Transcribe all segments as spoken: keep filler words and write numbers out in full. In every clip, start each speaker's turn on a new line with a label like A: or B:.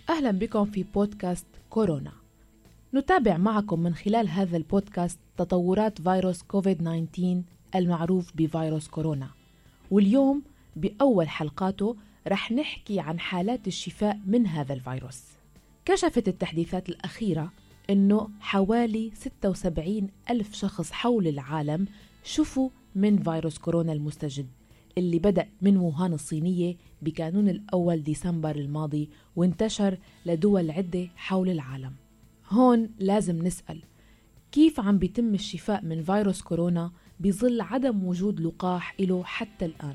A: أهلا بكم في بودكاست كورونا. نتابع معكم من خلال هذا البودكاست تطورات فيروس كوفيد تسعة عشر المعروف بفيروس كورونا، واليوم بأول حلقاته رح نحكي عن حالات الشفاء من هذا الفيروس. كشفت التحديثات الأخيرة أنه حوالي ستة وسبعين ألف شخص حول العالم شفوا من فيروس كورونا المستجد اللي بدأ من ووهان الصينية بكانون الأول ديسمبر الماضي وانتشر لدول عدة حول العالم. هون لازم نسأل، كيف عم بيتم الشفاء من فيروس كورونا بظل عدم وجود لقاح له حتى الآن؟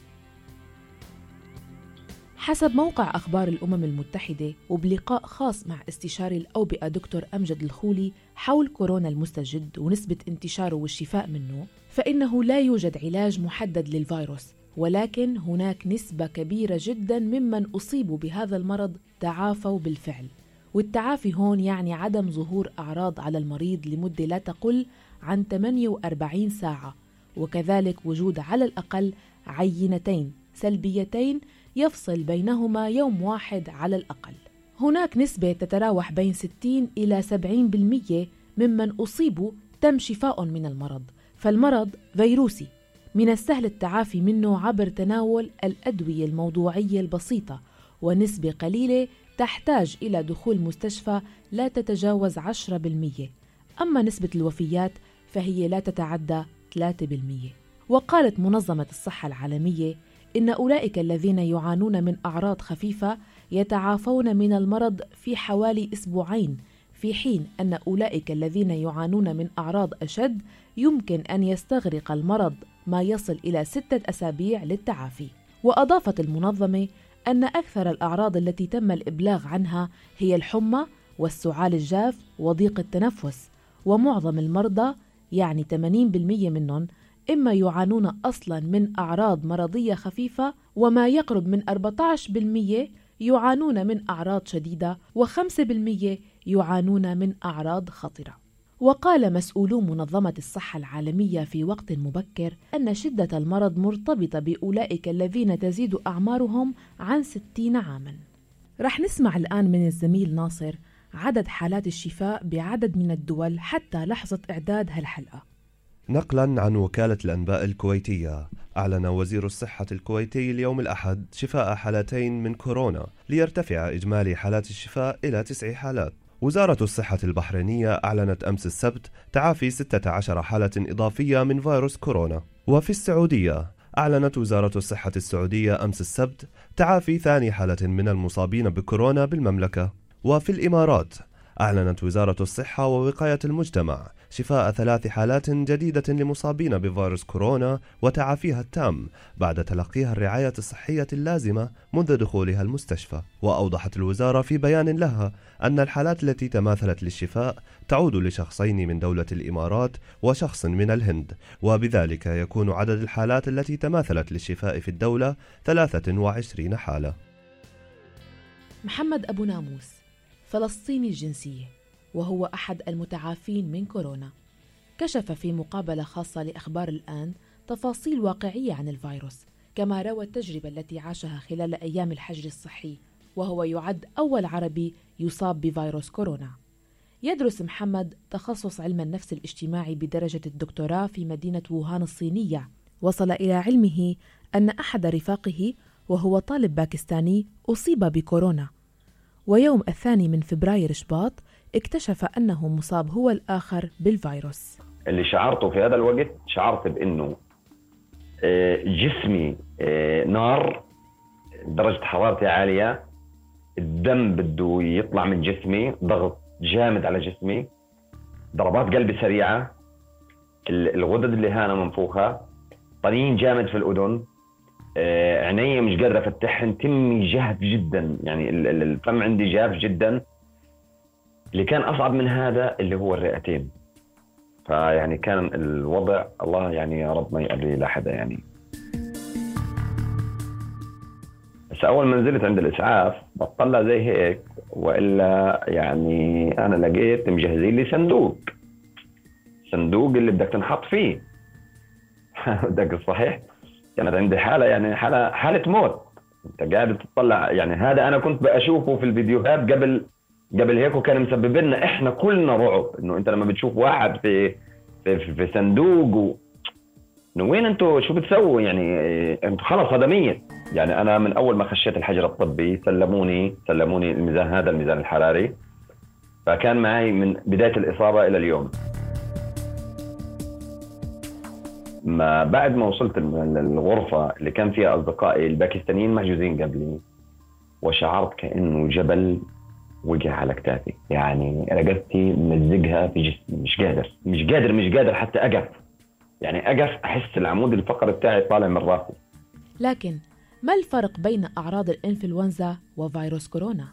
A: حسب موقع أخبار الأمم المتحدة وبلقاء خاص مع استشاري الأوبئة دكتور أمجد الخولي حول كورونا المستجد ونسبة انتشاره والشفاء منه، فإنه لا يوجد علاج محدد للفيروس، ولكن هناك نسبة كبيرة جدا ممن أصيبوا بهذا المرض تعافوا بالفعل. والتعافي هون يعني عدم ظهور أعراض على المريض لمدة لا تقل عن ثمانية وأربعين ساعة، وكذلك وجود على الأقل عينتين سلبيتين يفصل بينهما يوم واحد على الأقل. هناك نسبة تتراوح بين ستين إلى سبعين بالمئة ممن أصيبوا تم شفاء من المرض، فالمرض فيروسي من السهل التعافي منه عبر تناول الأدوية الموضوعية البسيطة، ونسبة قليلة تحتاج إلى دخول مستشفى لا تتجاوز عشرة بالمئة، أما نسبة الوفيات فهي لا تتعدى ثلاثة بالمئة. وقالت منظمة الصحة العالمية إن أولئك الذين يعانون من أعراض خفيفة يتعافون من المرض في حوالي أسبوعين، في حين أن أولئك الذين يعانون من أعراض أشد يمكن أن يستغرق المرض ما يصل إلى ستة أسابيع للتعافي. وأضافت المنظمة أن أكثر الأعراض التي تم الإبلاغ عنها هي الحمى والسعال الجاف وضيق التنفس، ومعظم المرضى يعني ثمانين بالمئة منهم إما يعانون أصلاً من أعراض مرضية خفيفة، وما يقرب من أربعة عشر بالمئة يعانون من أعراض شديدة، وخمسة بالمئة يعانون من أعراض خطرة. وقال مسؤولو منظمة الصحة العالمية في وقت مبكر أن شدة المرض مرتبطة بأولئك الذين تزيد أعمارهم عن ستين عاماً. رح نسمع الآن من الزميل ناصر عدد حالات الشفاء بعدد من الدول حتى لحظة إعداد هالحلقة.
B: نقلاً عن وكالة الأنباء الكويتية، أعلن وزير الصحة الكويتي اليوم الأحد شفاء حالتين من كورونا ليرتفع إجمالي حالات الشفاء إلى تسع حالات. وزارة الصحة البحرينية أعلنت أمس السبت تعافي ستة عشر حالة إضافية من فيروس كورونا. وفي السعودية أعلنت وزارة الصحة السعودية أمس السبت تعافي ثاني حالة من المصابين بكورونا بالمملكة. وفي الإمارات أعلنت وزارة الصحة ووقاية المجتمع شفاء ثلاث حالات جديدة لمصابين بفيروس كورونا وتعافيها التام بعد تلقيها الرعاية الصحية اللازمة منذ دخولها المستشفى. وأوضحت الوزارة في بيان لها أن الحالات التي تماثلت للشفاء تعود لشخصين من دولة الإمارات وشخص من الهند، وبذلك يكون عدد الحالات التي تماثلت للشفاء في الدولة ثلاثة وعشرين حالة.
A: محمد أبو ناموس فلسطيني الجنسية وهو أحد المتعافين من كورونا، كشف في مقابلة خاصة لأخبار الآن تفاصيل واقعية عن الفيروس، كما روى التجربة التي عاشها خلال أيام الحجر الصحي، وهو يعد أول عربي يصاب بفيروس كورونا. يدرس محمد تخصص علم النفس الاجتماعي بدرجة الدكتوراه في مدينة ووهان الصينية. وصل إلى علمه أن أحد رفاقه وهو طالب باكستاني أصيب بكورونا، ويوم الثاني من فبراير شباط اكتشف أنه مصاب هو الآخر بالفيروس.
C: اللي شعرته في هذا الوقت شعرت بأنه جسمي نار، درجة حرارتي عالية، الدم بده يطلع من جسمي، ضغط جامد على جسمي، ضربات قلبي سريعة، الغدد اللي هنا منفوخة، طنين جامد في الأذن، عيني مش قادرة أفتحهن، تمي جاف جدا، يعني الفم عندي جاف جدا. اللي كان أصعب من هذا اللي هو الرئتين، فيعني كان الوضع الله يعني يا رب ما يقري لحدا يعني. بس أول ما نزلت عند الإسعاف بطلع زي هيك، وإلا يعني أنا لقيت مجهزين لي صندوق صندوق اللي بدك تنحط فيه بدك الصحيح. كانت عندي حالة يعني حالة حالة موت انت قاعد تطلع، يعني هذا انا كنت بشوفه في الفيديوهات قبل قبل هيك، وكان مسبب لنا احنا كلنا رعب، انه انت لما بتشوف واحد في في, في, في صندوق و... انه وين انتوا شو بتسووا يعني؟ انتوا خلص هذا ميت. يعني انا من اول ما خشيت الحجر الطبي سلموني سلموني الميزان، هذا الميزان الحراري، فكان معي من بداية الإصابة إلى اليوم. ما بعد ما وصلت الغرفة اللي كان فيها أصدقائي الباكستانيين محجوزين قبلي، وشعرت كأنه جبل وقع على كتافي، يعني رقبتي مزقها في جسمي، مش قادر مش قادر مش قادر حتى أقف، يعني أقف أحس العمود الفقري بتاعي طالع من راسي.
A: لكن ما الفرق بين أعراض الإنفلونزا وفيروس كورونا؟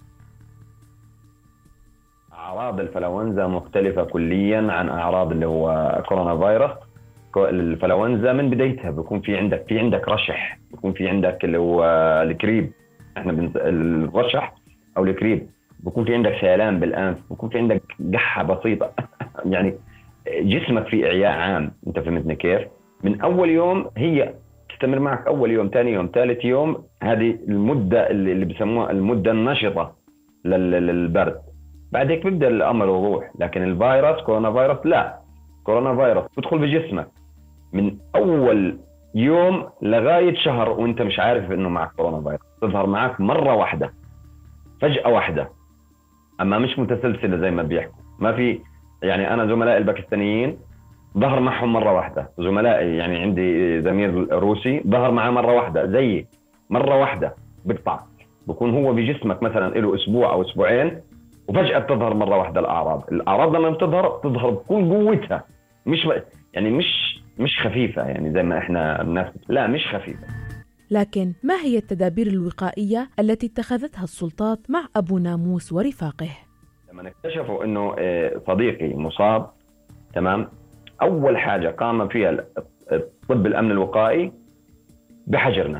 C: أعراض الإنفلونزا مختلفة كلياً عن أعراض اللي هو كورونا فيروس. الإنفلونزا من بدايتها بيكون في عندك في عندك رشح، بيكون في عندك اللي هو الكريب، احنا بنس... الرشح أو الكريب، بيكون في عندك سيلان بالأنف، بيكون في عندك قحة بسيطة يعني جسمك في إعياء عام. أنت فهمتني كيف؟ من أول يوم هي تستمر معك، أول يوم ثاني يوم ثالث يوم، هذه المدة اللي بيسموها المدة النشطة لل... للبرد، بعد هيك بيبدأ الأمر يروح. لكن الفيروس كورونا فيروس لا، كورونا فيروس تدخل بجسمك من أول يوم لغاية شهر وانت مش عارف انه معك كورونا فيروس، تظهر معك مرة واحدة فجأة واحدة، أما مش متسلسلة زي ما بيحكوا. ما في يعني أنا زملائي الباكستانيين ظهر معهم مرة واحدة، زملائي يعني عندي زميل روسي ظهر معه مرة واحدة زي مرة واحدة بقطع، بكون هو بجسمك مثلا له أسبوع أو أسبوعين وفجأة بتظهر مرة واحدة الأعراض. الأعراض لما بتظهر بتظهر بكل قوتها، مش يعني مش مش خفيفة يعني زي ما إحنا الناس، لا مش خفيفة.
A: لكن ما هي التدابير الوقائية التي اتخذتها السلطات مع أبو ناموس ورفاقه؟
C: لما اكتشفوا إنه صديقي مصاب، تمام، أول حاجة قام فيها الطب الأمن الوقائي بحجرنا،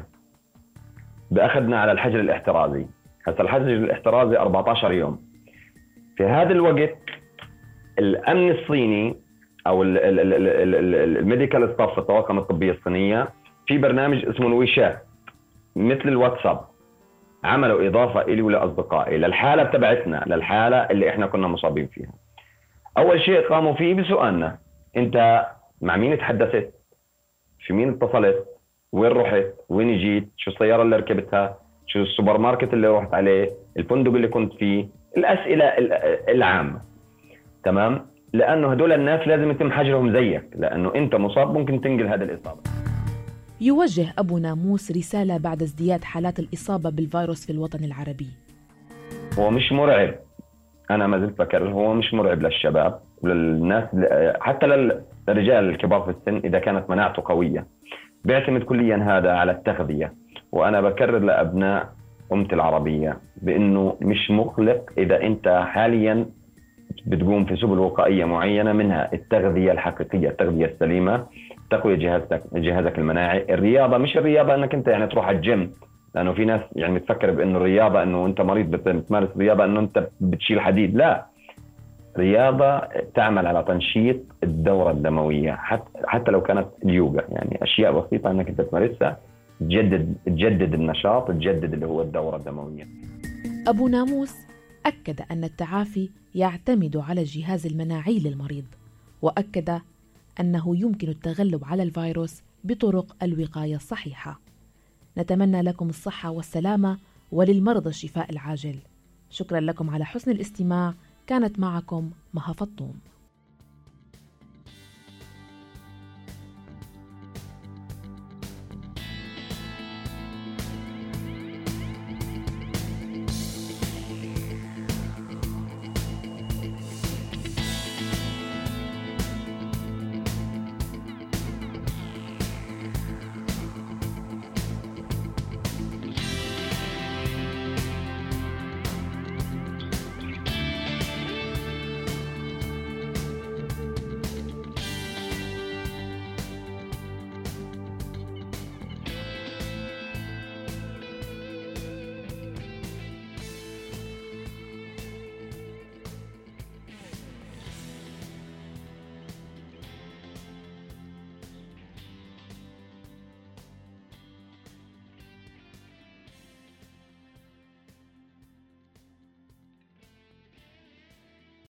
C: بأخذنا على الحجر الاحترازي. هسا الحجر الاحترازي أربعة عشر يوم. في هذا الوقت الأمن الصيني أو الميديكال ستاف، الطواقم الطبية الصينية، في برنامج اسمه الويشات مثل الواتساب، عملوا إضافة إلي ولأصدقائي للحالة تبعتنا، للحالة اللي إحنا كنا مصابين فيها. أول شيء قاموا فيه بسؤالنا: أنت مع مين تحدثت؟ في مين اتصلت؟ وين رحت؟ وين جيت؟ شو السيارة اللي ركبتها؟ شو السوبر ماركت اللي رحت عليه؟ الفندق اللي كنت فيه؟ الأسئلة العامة، تمام؟ لأنه هدول الناس لازم يتم حجرهم زيك، لأنه أنت مصاب ممكن تنقل هذه الإصابة.
A: يوجه أبو ناموس رسالة بعد ازدياد حالات الإصابة بالفيروس في الوطن العربي.
C: هو مش مرعب، أنا ما زلت بكرر، هو مش مرعب للشباب وللناس، حتى للرجال الكبار في السن إذا كانت مناعته قوية. بيعتمد كليا هذا على التغذية، وأنا بكرر لأبناء أمتي العربية بأنه مش مقلق إذا أنت حاليا بتقوم في سبل وقائية معينة، منها التغذية الحقيقية، التغذية السليمة، تقوية جهازك جهازك المناعي، الرياضة. مش الرياضة أنك أنت يعني تروح على الجيم، لأنه في ناس يعني بتفكر بأنه الرياضة أنه أنت مريض بتمارس رياضة أنه أنت بتشيل حديد، لا، رياضة تعمل على تنشيط الدورة الدموية، حتى حتى لو كانت اليوغا، يعني أشياء بسيطة أنك أنت تمارسها تجدد تجدد النشاط، تجدد اللي هو الدورة الدموية.
A: أبو ناموس أكد أن التعافي يعتمد على الجهاز المناعي للمريض، وأكد أنه يمكن التغلب على الفيروس بطرق الوقاية الصحيحة. نتمنى لكم الصحة والسلامة وللمرضى الشفاء العاجل. شكرا لكم على حسن الاستماع. كانت معكم مها فطوم.